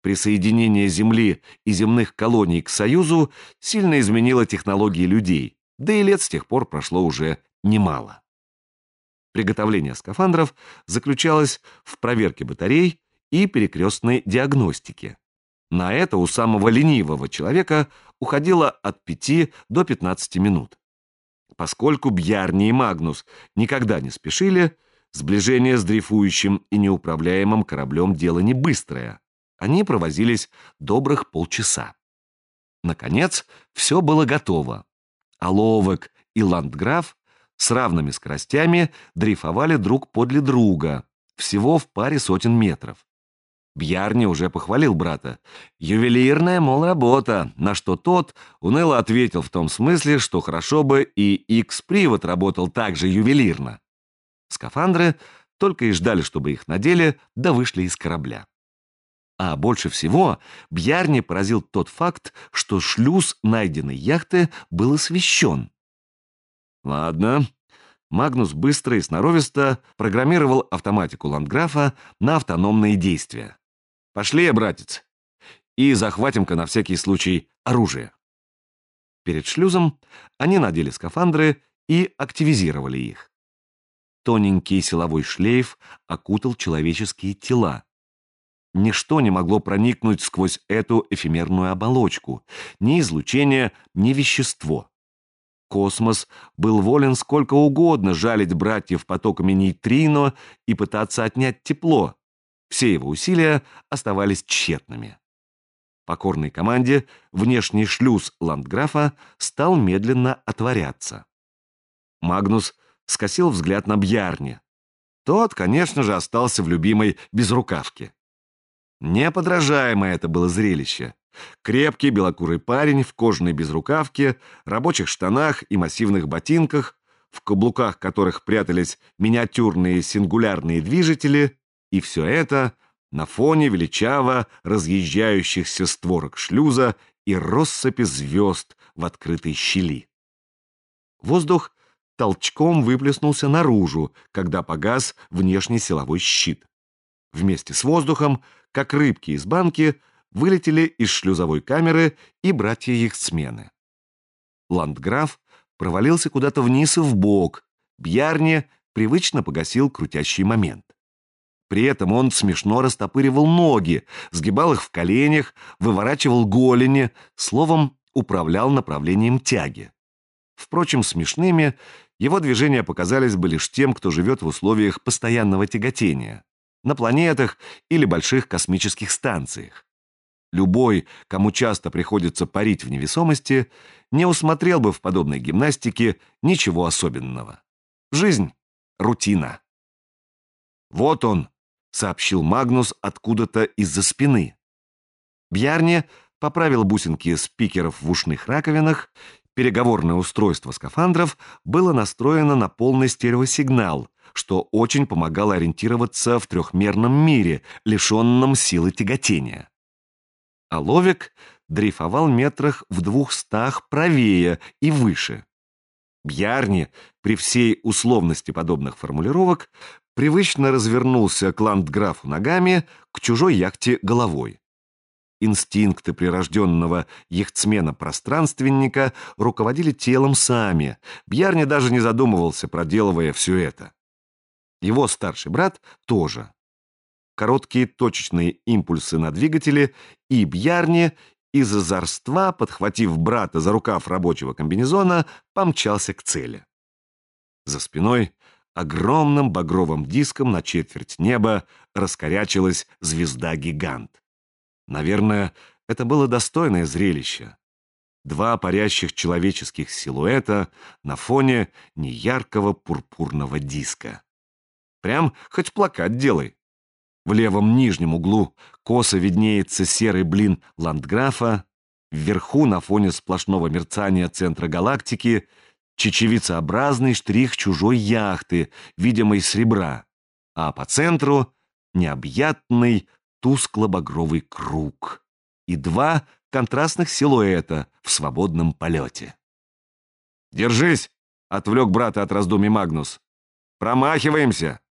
Присоединение Земли и земных колоний к Союзу сильно изменило технологии людей, да и лет с тех пор прошло уже немало. Приготовление скафандров заключалось в проверке батарей и перекрестной диагностике. На это у самого ленивого человека уходило от 5 до 15 минут. Поскольку Бьярни и Магнус никогда не спешили, сближение с дрейфующим и неуправляемым кораблем дело не быстрое. Они провозились добрых полчаса. Наконец, все было готово. Оловек и Ландграф с равными скоростями дрейфовали друг подле друга, всего в паре сотен метров. Бьярни уже похвалил брата. Ювелирная, мол, работа, на что тот уныло ответил в том смысле, что хорошо бы и Икс-привод работал так же ювелирно. Скафандры только и ждали, чтобы их надели, да вышли из корабля. А больше всего Бьярни поразил тот факт, что шлюз найденной яхты был освещен. Ладно. Магнус быстро и сноровисто программировал автоматику Ландграфа на автономные действия. «Пошли, братец, и захватим-ка на всякий случай оружие». Перед шлюзом они надели скафандры и активизировали их. Тоненький силовой шлейф окутал человеческие тела. Ничто не могло проникнуть сквозь эту эфемерную оболочку, ни излучение, ни вещество. Космос был волен сколько угодно жалить братьев потоками нейтрино и пытаться отнять тепло. Все его усилия оставались тщетными. Покорной команде внешний шлюз Ландграфа стал медленно отворяться. Магнус скосил взгляд на Бьярни. Тот, конечно же, остался в любимой безрукавке. Неподражаемое это было зрелище. Крепкий белокурый парень в кожаной безрукавке, рабочих штанах и массивных ботинках, в каблуках которых прятались миниатюрные сингулярные движители, и все это на фоне величаво разъезжающихся створок шлюза и россыпи звезд в открытой щели. Воздух толчком выплеснулся наружу, когда погас внешний силовой щит. Вместе с воздухом, как рыбки из банки, вылетели из шлюзовой камеры и братья-яхтсмены. Ландграф провалился куда-то вниз и вбок. Бьярни привычно погасил крутящий момент. При этом он смешно растопыривал ноги, сгибал их в коленях, выворачивал голени, словом, управлял направлением тяги. Впрочем, смешными его движения показались бы лишь тем, кто живет в условиях постоянного тяготения, на планетах или больших космических станциях. Любой, кому часто приходится парить в невесомости, не усмотрел бы в подобной гимнастике ничего особенного. Жизнь — рутина. «Вот он», — сообщил Магнус откуда-то из-за спины. Бьярни поправил бусинки спикеров в ушных раковинах. Переговорное устройство скафандров было настроено на полный стереосигнал, что очень помогало ориентироваться в трехмерном мире, лишенном силы тяготения. Оловек дрейфовал метрах в 200 правее и выше. Бьярни, при всей условности подобных формулировок, привычно развернулся к Ландграфу ногами, к чужой яхте головой. Инстинкты прирожденного яхтсмена-пространственника руководили телом сами. Бьярни даже не задумывался, проделывая все это. Его старший брат тоже. Короткие точечные импульсы на двигателе, и Бьярни из озорства, подхватив брата за рукав рабочего комбинезона, помчался к цели. За спиной огромным багровым диском на четверть неба раскорячилась звезда-гигант. Наверное, это было достойное зрелище. Два парящих человеческих силуэта на фоне неяркого пурпурного диска. Прям хоть плакат делай. В левом нижнем углу косо виднеется серый блин Ландграфа, вверху на фоне сплошного мерцания центра галактики чечевицеобразный штрих чужой яхты, видимой с ребра, а по центру необъятный тускло-багровый круг и два контрастных силуэта в свободном полете. «Держись!» — отвлек брата от раздумий Магнус. «Промахиваемся!